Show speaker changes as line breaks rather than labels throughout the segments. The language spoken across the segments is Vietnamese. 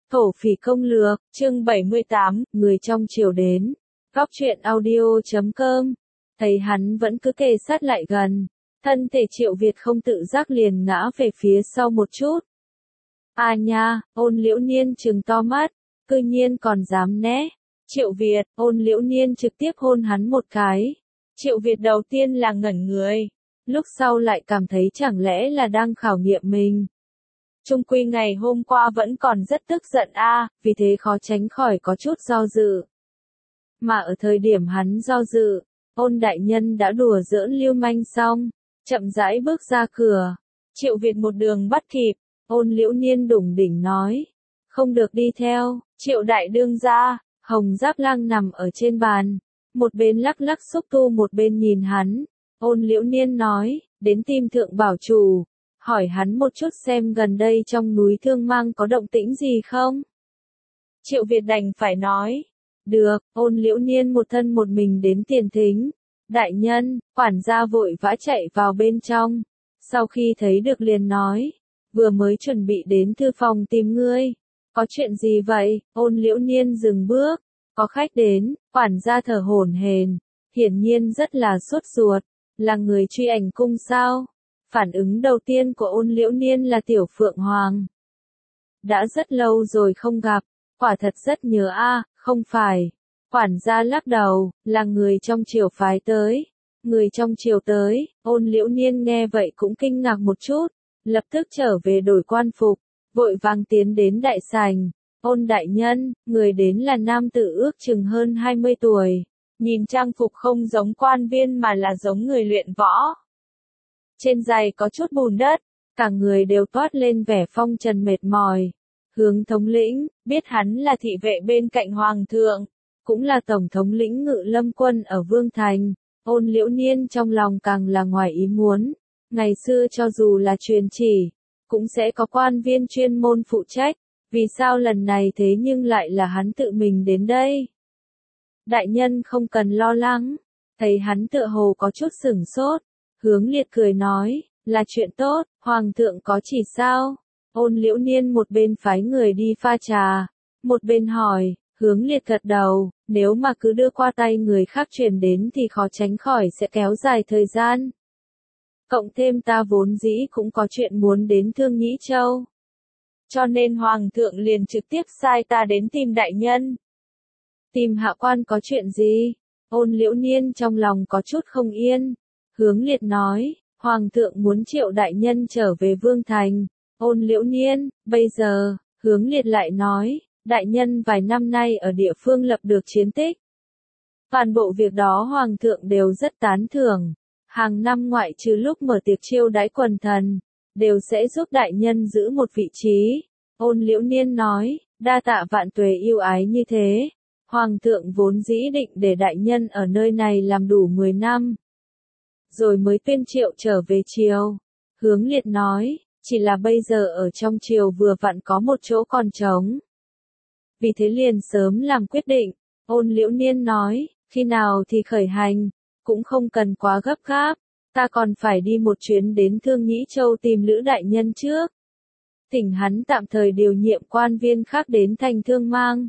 Thổ phỉ công lược, chương 78, người trong triều đến. Góc truyện audio.com. Thấy hắn vẫn cứ kề sát lại gần. Thân thể Triệu Việt không tự giác liền ngã về phía sau một chút. À nha, Ôn Liễu Niên trừng to mắt, cư nhiên còn dám né. Triệu Việt, Ôn Liễu Niên trực tiếp hôn hắn một cái. Triệu Việt đầu tiên là ngẩn người, lúc sau lại cảm thấy chẳng lẽ là đang khảo nghiệm mình. Chung quy ngày hôm qua vẫn còn rất tức giận vì thế khó tránh khỏi có chút do dự. Mà ở thời điểm hắn do dự, Ôn đại nhân đã đùa giỡn lưu manh xong, chậm rãi bước ra cửa. Triệu Việt một đường bắt kịp, Ôn Liễu Niên đủng đỉnh nói, không được đi theo. Triệu đại đương gia. Hồng Giáp Lang nằm ở trên bàn, một bên lắc lắc xúc tu một bên nhìn hắn. Ôn Liễu Niên nói, đến tìm Thượng Bảo Chủ, hỏi hắn một chút xem gần đây trong núi Thương Mang có động tĩnh gì không. Triệu Việt đành phải nói, được. Ôn Liễu Niên một thân một mình đến tiền thính. Đại nhân, quản gia vội vã chạy vào bên trong, sau khi thấy được liền nói, vừa mới chuẩn bị đến thư phòng tìm ngươi. Có chuyện gì vậy? Ôn Liễu Niên dừng bước, có khách đến. Quản gia thở hổn hển, hiển nhiên rất là sốt ruột, là người Truy Ảnh cung sao? Phản ứng đầu tiên của Ôn Liễu Niên là Tiểu Phượng Hoàng. Đã rất lâu rồi không gặp, quả thật rất nhớ không phải. Quản gia lắc đầu, là người trong triều phái tới. Người trong triều tới. Ôn Liễu Niên nghe vậy cũng kinh ngạc một chút, lập tức trở về đổi quan phục, vội vàng tiến đến đại sảnh. Ôn đại nhân, người đến là nam tử ước chừng hơn 20 tuổi, nhìn trang phục không giống quan viên mà là giống người luyện võ. Trên giày có chút bùn đất, cả người đều toát lên vẻ phong trần mệt mỏi. Hướng thống lĩnh, biết hắn là thị vệ bên cạnh hoàng thượng, cũng là tổng thống lĩnh Ngự Lâm quân ở Vương Thành. Ôn Liễu Niên trong lòng càng là ngoài ý muốn. Ngày xưa cho dù là truyền chỉ, cũng sẽ có quan viên chuyên môn phụ trách, vì sao lần này thế nhưng lại là hắn tự mình đến đây? Đại nhân không cần lo lắng. Thấy hắn tựa hồ có chút sửng sốt, Hướng Liệt cười nói, là chuyện tốt. Hoàng thượng có chỉ sao? Ôn Liễu Niên một bên phái người đi pha trà, một bên hỏi. Hướng Liệt gật đầu, nếu mà cứ đưa qua tay người khác truyền đến thì khó tránh khỏi sẽ kéo dài thời gian. Cộng thêm ta vốn dĩ cũng có chuyện muốn đến Thương Nhĩ Châu, cho nên Hoàng thượng liền trực tiếp sai ta đến tìm đại nhân. Tìm hạ quan có chuyện gì? Ôn Liễu Niên trong lòng có chút không yên. Hướng Liệt nói, Hoàng thượng muốn Triệu đại nhân trở về Vương Thành. Ôn Liễu Niên, bây giờ. Hướng Liệt lại nói, đại nhân vài năm nay ở địa phương lập được chiến tích. Toàn bộ việc đó Hoàng thượng đều rất tán thưởng. Hàng năm ngoại trừ lúc mở tiệc chiêu đãi quần thần, đều sẽ giúp đại nhân giữ một vị trí. Ôn Liễu Niên nói, đa tạ vạn tuế yêu ái như thế. Hoàng thượng vốn dĩ định để đại nhân ở nơi này làm đủ 10 năm, rồi mới tuyên triệu trở về triều. Hướng Liệt nói, chỉ là bây giờ ở trong triều vừa vặn có một chỗ còn trống, vì thế liền sớm làm quyết định. Ôn Liễu Niên nói, khi nào thì khởi hành, cũng không cần quá gấp gáp, ta còn phải đi một chuyến đến Thương Nhĩ Châu tìm Lữ đại nhân trước. Thỉnh hắn tạm thời điều nhiệm quan viên khác đến thành Thương Mang.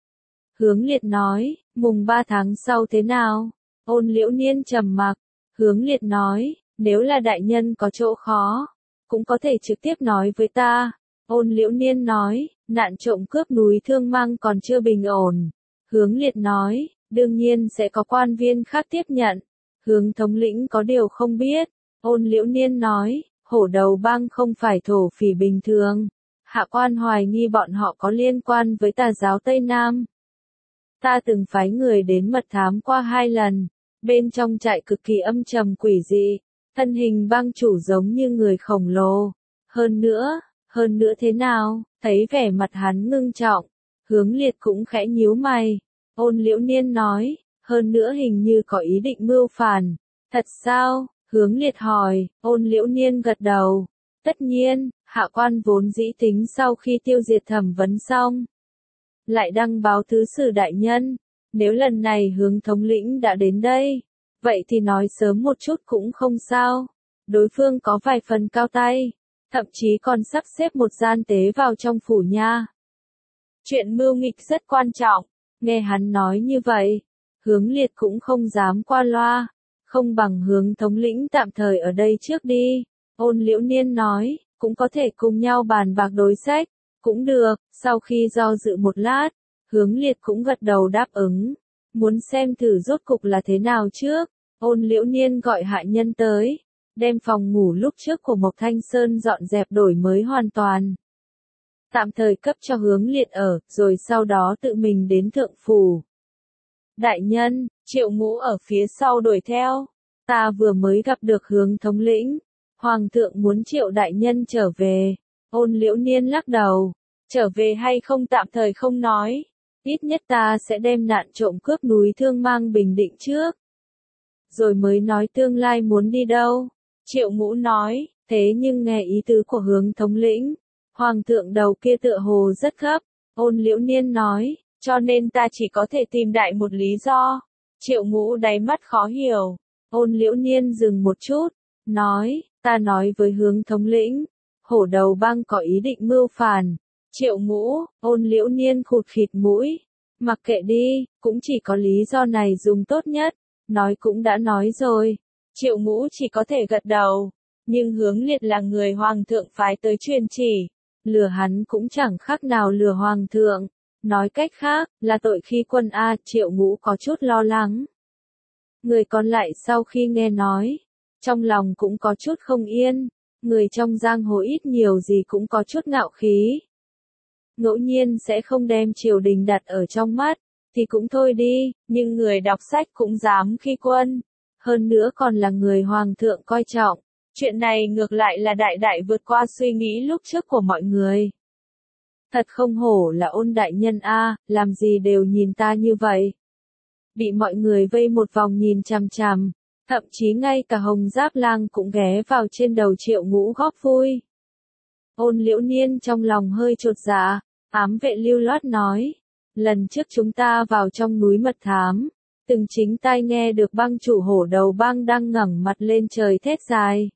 Hướng Liệt nói, mùng 3 tháng sau thế nào? Ôn Liễu Niên trầm mặc. Hướng Liệt nói, nếu là đại nhân có chỗ khó, cũng có thể trực tiếp nói với ta. Ôn Liễu Niên nói, nạn trộm cướp núi Thương Mang còn chưa bình ổn. Hướng Liệt nói, đương nhiên sẽ có quan viên khác tiếp nhận. Hướng thống lĩnh có điều không biết. Ôn Liễu Niên nói, Hổ Đầu Bang không phải thổ phỉ bình thường. Hạ quan hoài nghi bọn họ có liên quan với tà giáo Tây Nam. Ta từng phái người đến mật thám qua 2 lần. Bên trong trại cực kỳ âm trầm quỷ dị. Thân hình bang chủ giống như người khổng lồ. Hơn nữa thế nào? Thấy vẻ mặt hắn ngưng trọng, Hướng Liệt cũng khẽ nhíu mày. Ôn Liễu Niên nói, hơn nữa hình như có ý định mưu phản. Thật sao? Hướng Liệt hỏi. Ôn Liễu Niên gật đầu. Tất nhiên, hạ quan vốn dĩ tính sau khi tiêu diệt thẩm vấn xong, lại đăng báo thứ sử đại nhân. Nếu lần này Hướng thống lĩnh đã đến đây, vậy thì nói sớm một chút cũng không sao. Đối phương có vài phần cao tay, thậm chí còn sắp xếp một gian tế vào trong phủ nha. Chuyện mưu nghịch rất quan trọng. Nghe hắn nói như vậy, Hướng Liệt cũng không dám qua loa. Không bằng Hướng thống lĩnh tạm thời ở đây trước đi. Ôn Liễu Niên nói, cũng có thể cùng nhau bàn bạc đối sách. Cũng được, sau khi do dự một lát, Hướng Liệt cũng gật đầu đáp ứng. Muốn xem thử rốt cục là thế nào trước. Ôn Liễu Niên gọi hạ nhân tới, đem phòng ngủ lúc trước của Mộc Thanh Sơn dọn dẹp đổi mới hoàn toàn. Tạm thời cấp cho Hướng Liệt ở, rồi sau đó tự mình đến thượng phủ. Đại nhân, Triệu Ngũ ở phía sau đuổi theo. Ta vừa mới gặp được Hướng thống lĩnh. Hoàng thượng muốn Triệu đại nhân trở về. Ôn Liễu Niên lắc đầu. Trở về hay không tạm thời không nói. Ít nhất ta sẽ đem nạn trộm cướp núi Thương Mang bình định trước. Rồi mới nói tương lai muốn đi đâu. Triệu Ngũ nói, thế nhưng nghe ý tứ của Hướng thống lĩnh. Hoàng thượng đầu kia tựa hồ rất gấp. Ôn Liễu Niên nói, cho nên ta chỉ có thể tìm đại một lý do. Triệu Ngũ đáy mắt khó hiểu. Ôn Liễu Niên dừng một chút, nói, ta nói với Hướng thống lĩnh, Hổ Đầu Bang có ý định mưu phản. Triệu Ngũ, Ôn Liễu Niên khụt khịt mũi. Mặc kệ đi, cũng chỉ có lý do này dùng tốt nhất. Nói cũng đã nói rồi. Triệu Ngũ chỉ có thể gật đầu. Nhưng Hướng Liệt là người Hoàng thượng phái tới truyền chỉ. Lừa hắn cũng chẳng khác nào lừa Hoàng thượng. Nói cách khác, là tội khi quân A. Triệu Ngũ có chút lo lắng. Người còn lại sau khi nghe nói, trong lòng cũng có chút không yên. Người trong giang hồ ít nhiều gì cũng có chút ngạo khí. Ngẫu nhiên sẽ không đem triều đình đặt ở trong mắt, thì cũng thôi đi, nhưng người đọc sách cũng dám khi quân. Hơn nữa còn là người Hoàng thượng coi trọng. Chuyện này ngược lại là đại đại vượt qua suy nghĩ lúc trước của mọi người. Thật không hổ là Ôn đại nhân a, làm gì đều nhìn ta như vậy. Bị mọi người vây một vòng nhìn chằm chằm, thậm chí ngay cả Hồng Giáp Lang cũng ghé vào trên đầu Triệu Ngũ góp vui. Ôn Liễu Niên trong lòng hơi chột dạ, ám vệ lưu loát nói, lần trước chúng ta vào trong núi mật thám, từng chính tai nghe được bang chủ Hổ Đầu Bang đang ngẩng mặt lên trời thét dài.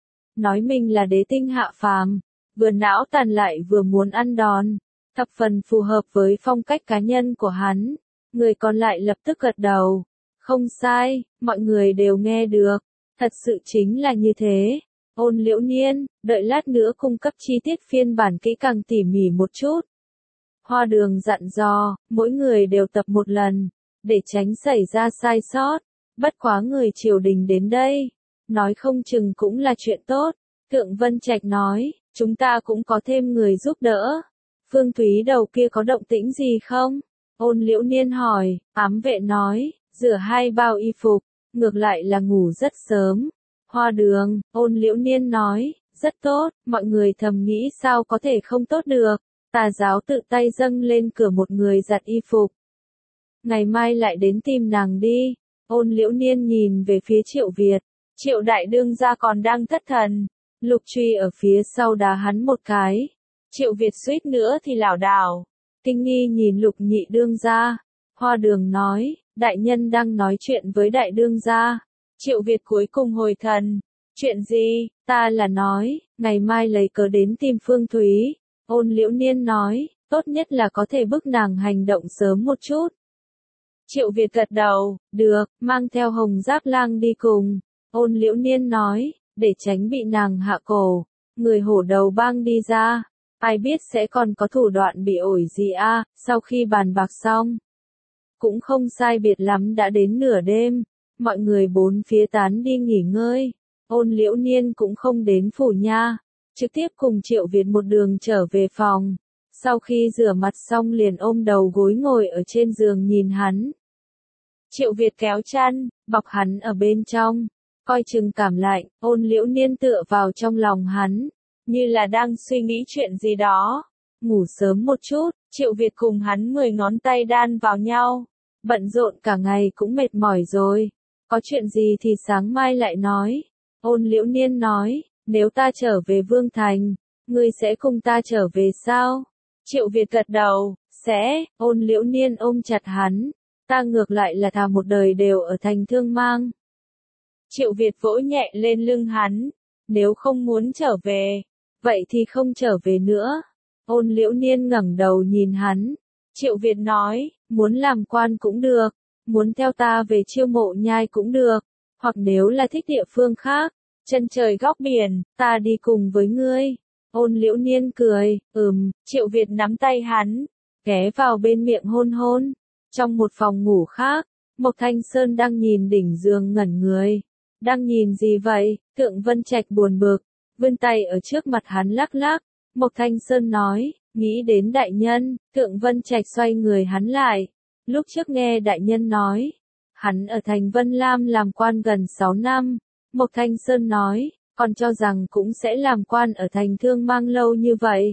Nói mình là đế tinh hạ phàm, vừa não tàn lại vừa muốn ăn đòn, thập phần phù hợp với phong cách cá nhân của hắn. Người còn lại lập tức gật đầu. Không sai, mọi người đều nghe được. Thật sự chính là như thế. Ôn Liễu Niên, đợi lát nữa cung cấp chi tiết phiên bản kỹ càng tỉ mỉ một chút. Hoa Đường dặn dò, mỗi người đều tập một lần, để tránh xảy ra sai sót. Bất quá người triều đình đến đây, nói không chừng cũng là chuyện tốt. Thượng Vân Trạch nói, chúng ta cũng có thêm người giúp đỡ. Phương Thúy đầu kia có động tĩnh gì không? Ôn Liễu Niên hỏi, ám vệ nói, rửa 2 bao y phục, ngược lại là ngủ rất sớm. Hoa Đường, Ôn Liễu Niên nói, rất tốt, mọi người thầm nghĩ sao có thể không tốt được. Tà giáo tự tay dâng lên cửa một người giặt y phục. Ngày mai lại đến tìm nàng đi. Ôn Liễu Niên nhìn về phía Triệu Việt. Triệu đại đương gia còn đang thất thần. Lục Truy ở phía sau đá hắn một cái. Triệu Việt suýt nữa thì lảo đảo. Kinh nghi nhìn Lục nhị đương gia. Hoa Đường nói, đại nhân đang nói chuyện với đại đương gia. Triệu Việt cuối cùng hồi thần. Chuyện gì? Ta là nói, ngày mai lấy cớ đến tìm Phương Thúy. Ôn Liễu Niên nói, tốt nhất là có thể bức nàng hành động sớm một chút. Triệu Việt gật đầu, được, mang theo Hồng Giáp Lang đi cùng. Ôn Liễu Niên nói, để tránh bị nàng hạ cổ. Người Hổ Đầu Bang đi ra. Ai biết sẽ còn có thủ đoạn bị ổi gì a. Sau khi bàn bạc xong. Cũng không sai biệt lắm đã đến nửa đêm. Mọi người bốn phía tán đi nghỉ ngơi. Ôn Liễu Niên cũng không đến phủ nha. Trực tiếp cùng Triệu Việt một đường trở về phòng. Sau khi rửa mặt xong liền ôm đầu gối ngồi ở trên giường nhìn hắn. Triệu Việt kéo chăn, bọc hắn ở bên trong. Coi chừng cảm lạnh, Ôn Liễu Niên tựa vào trong lòng hắn. Như là đang suy nghĩ chuyện gì đó. Ngủ sớm một chút, Triệu Việt cùng hắn 10 ngón tay đan vào nhau. Bận rộn cả ngày cũng mệt mỏi rồi. Có chuyện gì thì sáng mai lại nói. Ôn Liễu Niên nói, nếu ta trở về Vương Thành, ngươi sẽ cùng ta trở về sao? Triệu Việt gật đầu, sẽ. Ôn Liễu Niên ôm chặt hắn. Ta ngược lại là thà một đời đều ở thành Thương Mang. Triệu Việt vỗ nhẹ lên lưng hắn. Nếu không muốn trở về, vậy thì không trở về nữa. Ôn Liễu Niên ngẩng đầu nhìn hắn. Triệu Việt nói, muốn làm quan cũng được, muốn theo ta về Chiêu Mộ Nhai cũng được, hoặc nếu là thích địa phương khác, chân trời góc biển, ta đi cùng với ngươi. Ôn Liễu Niên cười, Triệu Việt nắm tay hắn, ghé vào bên miệng hôn hôn. Trong một phòng ngủ khác, Mộc Thanh Sơn đang nhìn đỉnh giường ngẩn người. Đang nhìn gì vậy? Thượng Vân Trạch buồn bực, vươn tay ở trước mặt hắn lắc lắc. Mộc Thanh Sơn nói, nghĩ đến đại nhân. Thượng Vân Trạch xoay người hắn lại. Lúc trước nghe đại nhân nói, hắn ở thành Vân Lam làm quan gần 6 năm. Mộc Thanh Sơn nói, còn cho rằng cũng sẽ làm quan ở thành Thương Mang lâu như vậy.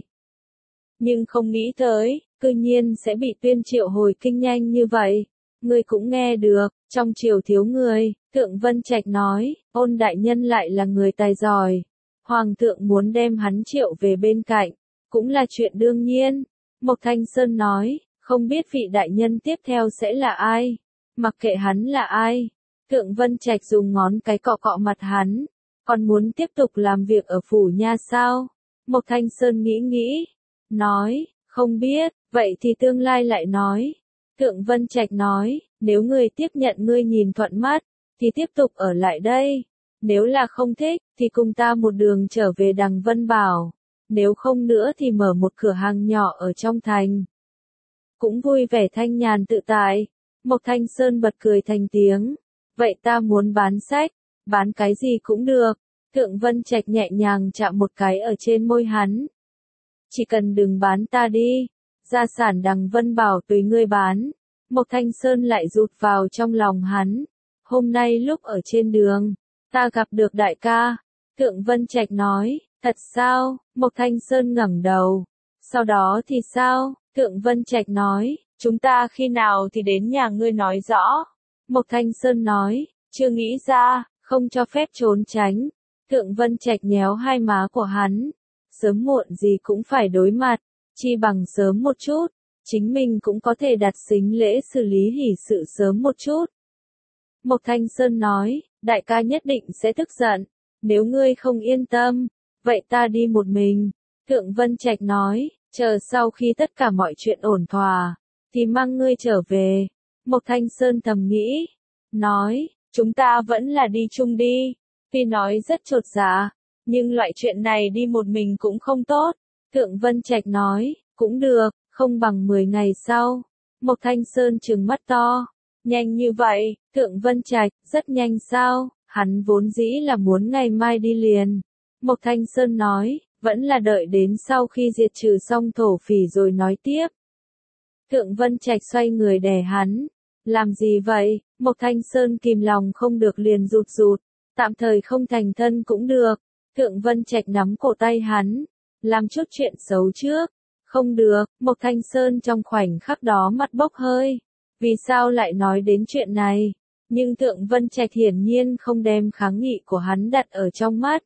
Nhưng không nghĩ tới, cư nhiên sẽ bị tuyên triệu hồi kinh nhanh như vậy. Ngươi cũng nghe được, trong triều thiếu người, Thượng Vân Trạch nói, Ôn đại nhân lại là người tài giỏi. Hoàng thượng muốn đem hắn triệu về bên cạnh, cũng là chuyện đương nhiên. Mộc Thanh Sơn nói, không biết vị đại nhân tiếp theo sẽ là ai. Mặc kệ hắn là ai. Thượng Vân Trạch dùng ngón cái cọ cọ mặt hắn. Còn muốn tiếp tục làm việc ở phủ nha sao? Mộc Thanh Sơn nghĩ, nói, không biết, vậy thì tương lai lại nói. Thượng Vân Trạch nói, nếu ngươi tiếp nhận ngươi nhìn thuận mắt, thì tiếp tục ở lại đây. Nếu là không thích, thì cùng ta một đường trở về Đằng Vân Bảo. Nếu không nữa thì mở một cửa hàng nhỏ ở trong thành. Cũng vui vẻ thanh nhàn tự tại. Mộc Thanh Sơn bật cười thành tiếng. Vậy ta muốn bán sách, bán cái gì cũng được. Thượng Vân Trạch nhẹ nhàng chạm một cái ở trên môi hắn. Chỉ cần đừng bán ta đi. Gia sản Đằng Vân Bảo tùy ngươi bán. Mộc Thanh Sơn lại rụt vào trong lòng hắn. Hôm nay lúc ở trên đường, ta gặp được đại ca. Thượng Vân Trạch nói, thật sao? Mộc Thanh Sơn ngẩng đầu. Sau đó thì sao? Thượng Vân Trạch nói, chúng ta khi nào thì đến nhà ngươi nói rõ. Mộc Thanh Sơn nói, chưa nghĩ ra, không cho phép trốn tránh. Thượng Vân Trạch nhéo hai má của hắn. Sớm muộn gì cũng phải đối mặt, chi bằng sớm một chút. Chính mình cũng có thể đặt sính lễ xử lý hỷ sự sớm một chút. Mộc Thanh Sơn nói, đại ca nhất định sẽ tức giận. Nếu ngươi không yên tâm, vậy ta đi một mình. Thượng Vân Trạch nói, chờ sau khi tất cả mọi chuyện ổn thỏa, thì mang ngươi trở về. Mộc Thanh Sơn thầm nghĩ, nói, chúng ta vẫn là đi chung đi. Tuy nói rất chột dạ, nhưng loại chuyện này đi một mình cũng không tốt. Thượng Vân Trạch nói, cũng được, không bằng 10 ngày sau. Mộc Thanh Sơn trừng mắt to. Nhanh như vậy, Thượng Vân Trạch, rất nhanh sao? Hắn vốn dĩ là muốn ngày mai đi liền. Mộc Thanh Sơn nói, vẫn là đợi đến sau khi diệt trừ xong thổ phỉ rồi nói tiếp. Thượng Vân Trạch xoay người đè hắn. Làm gì vậy? Mộc Thanh Sơn kìm lòng không được liền rụt rụt. Tạm thời không thành thân cũng được. Thượng Vân Trạch nắm cổ tay hắn. Làm chút chuyện xấu trước. Không được, Mộc Thanh Sơn trong khoảnh khắc đó mắt bốc hơi. Vì sao lại nói đến chuyện này? Nhưng Thượng Vân Trạch hiển nhiên không đem kháng nghị của hắn đặt ở trong mắt.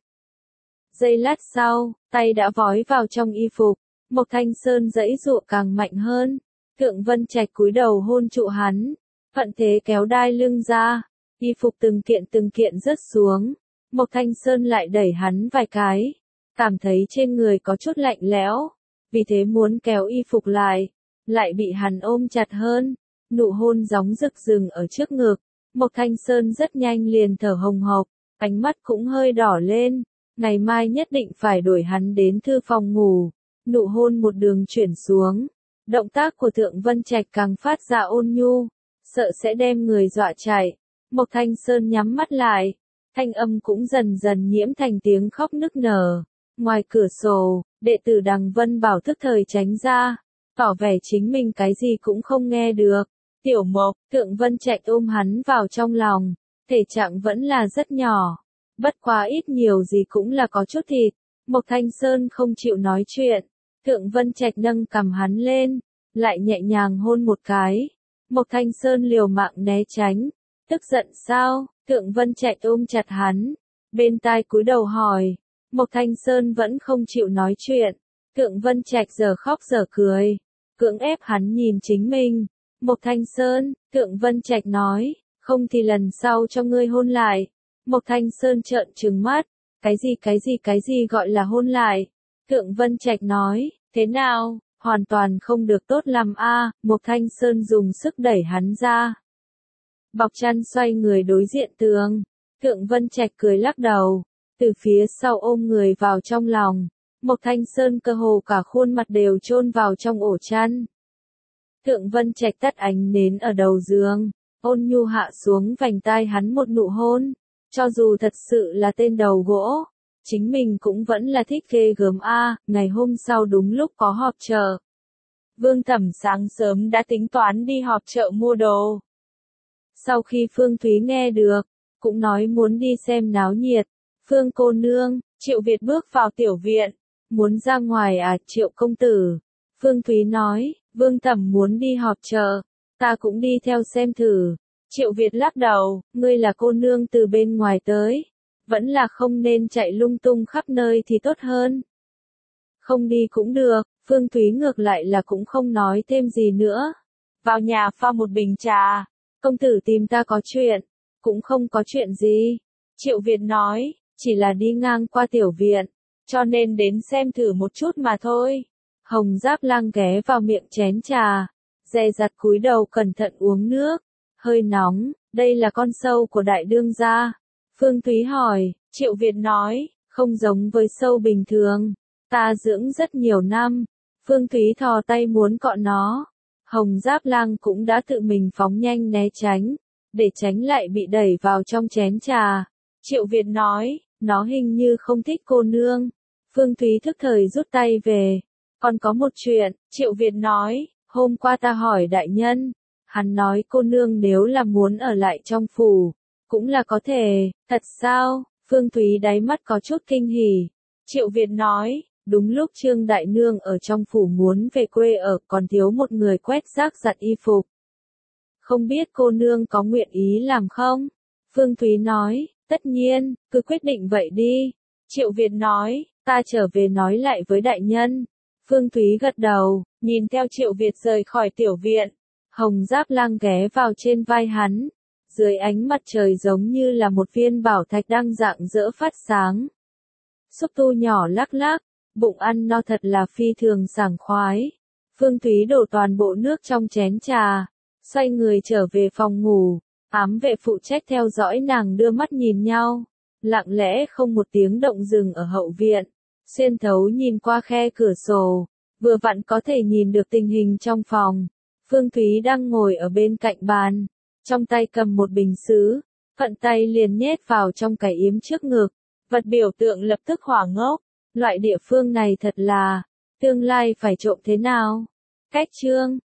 Giây lát sau, tay đã vói vào trong y phục. Mộc Thanh Sơn giãy giụa càng mạnh hơn. Thượng Vân Trạch cúi đầu hôn trụ hắn. Thuận thế kéo đai lưng ra. Y phục từng kiện rớt xuống. Mộc Thanh Sơn lại đẩy hắn vài cái. Cảm thấy trên người có chút lạnh lẽo. Vì thế muốn kéo y phục lại. Lại bị hắn ôm chặt hơn. Nụ hôn gióng rực rừng ở trước ngực. Mộc Thanh Sơn rất nhanh liền thở hồng hộc. Ánh mắt cũng hơi đỏ lên. Ngày mai nhất định phải đuổi hắn đến thư phòng ngủ. Nụ hôn một đường chuyển xuống. Động tác của Thượng Vân Trạch càng phát ra ôn nhu. Sợ sẽ đem người dọa chạy. Mộc Thanh Sơn nhắm mắt lại. Thanh âm cũng dần dần nhiễm thành tiếng khóc nức nở. Ngoài cửa sổ, đệ tử Đằng Vân Bảo thức thời tránh ra. Tỏ vẻ chính mình cái gì cũng không nghe được. Tiểu Mộc, Thượng Vân Trạch ôm hắn vào trong lòng. Thể trạng vẫn là rất nhỏ. Bất quá ít nhiều gì cũng là có chút thịt. Mộc Thanh Sơn không chịu nói chuyện. Thượng Vân Trạch nâng cầm hắn lên. Lại nhẹ nhàng hôn một cái. Mộc Thanh Sơn liều mạng né tránh. Tức giận sao? Thượng Vân Trạch ôm chặt hắn. Bên tai cúi đầu hỏi. Mộc Thanh Sơn vẫn không chịu nói chuyện. Thượng Vân Trạch giờ khóc giờ cười. Cưỡng ép hắn nhìn chính mình. Mộc Thanh Sơn, Thượng Vân Trạch nói, không thì lần sau cho ngươi hôn lại. Mộc Thanh Sơn trợn trừng mắt, cái gì gọi là hôn lại? Thượng Vân Trạch nói, Thế nào, hoàn toàn không được tốt lắm a. Mộc Thanh Sơn dùng sức đẩy hắn ra. Bọc chăn xoay người đối diện tường. Thượng Vân Trạch cười lắc đầu. Từ phía sau ôm người vào trong lòng. Mộc Thanh Sơn cơ hồ cả khuôn mặt đều chôn vào trong ổ chăn. Thượng Vân Trạch tắt ánh nến ở đầu giường. Ôn nhu hạ xuống vành tai hắn một nụ hôn. Cho dù thật sự là tên đầu gỗ. Chính mình cũng vẫn là thích ghê gớm a. Ngày hôm sau đúng lúc có họp chợ. Vương Thẩm sáng sớm đã tính toán đi họp chợ mua đồ. Sau khi Phương Thúy nghe được, cũng nói muốn đi xem náo nhiệt. Phương cô nương, Triệu Việt bước vào tiểu viện. Muốn ra ngoài à, Triệu công tử? Phương Thúy nói, Vương Thẩm muốn đi họp chợ, ta cũng đi theo xem thử. Triệu Việt lắc đầu, ngươi là cô nương từ bên ngoài tới. Vẫn là không nên chạy lung tung khắp nơi thì tốt hơn. Không đi cũng được, Phương Thúy ngược lại là cũng không nói thêm gì nữa. Vào nhà pha một bình trà, công tử tìm ta có chuyện, cũng không có chuyện gì. Triệu Việt nói, chỉ là đi ngang qua tiểu viện, cho nên đến xem thử một chút mà thôi. Hồng Giáp Lang ghé vào miệng chén trà, dè dặt cúi đầu cẩn thận uống nước, hơi nóng, đây là con sâu của đại đương gia. Phương Thúy hỏi, Triệu Việt nói, không giống với sâu bình thường, ta dưỡng rất nhiều năm. Phương Thúy thò tay muốn cọ nó. Hồng Giáp Lang cũng đã tự mình phóng nhanh né tránh, để tránh lại bị đẩy vào trong chén trà. Triệu Việt nói, nó hình như không thích cô nương. Phương Thúy thức thời rút tay về. Còn có một chuyện, Triệu Việt nói, hôm qua ta hỏi đại nhân, hắn nói cô nương nếu là muốn ở lại trong phủ, cũng là có thể. Thật sao? Phương Thúy đáy mắt có chút kinh hỉ. Triệu Việt nói, đúng lúc Trương Đại Nương ở trong phủ muốn về quê ở, còn thiếu một người quét rác giặt y phục. Không biết cô nương có nguyện ý làm không? Phương Thúy nói, tất nhiên, cứ quyết định vậy đi. Triệu Việt nói, ta trở về nói lại với đại nhân. Phương Thúy gật đầu, nhìn theo Triệu Việt rời khỏi tiểu viện. Hồng Giáp Lang ghé vào trên vai hắn. Dưới ánh mặt trời giống như là một viên bảo thạch đang rạng rỡ phát sáng. Xúc tu nhỏ lắc lắc, bụng ăn no thật là phi thường sảng khoái. Phương Thúy đổ toàn bộ nước trong chén trà, xoay người trở về phòng ngủ. Ám vệ phụ trách theo dõi nàng đưa mắt nhìn nhau, lặng lẽ không một tiếng động dừng ở hậu viện, xuyên thấu nhìn qua khe cửa sổ, vừa vặn có thể nhìn được tình hình trong phòng. Phương Thúy đang ngồi ở bên cạnh bàn, trong tay cầm một bình sứ, thuận tay liền nhét vào trong cái yếm trước ngực, vật biểu tượng lập tức hỏa ngốc, loại địa phương này thật là, tương lai phải trộm thế nào? Cách chương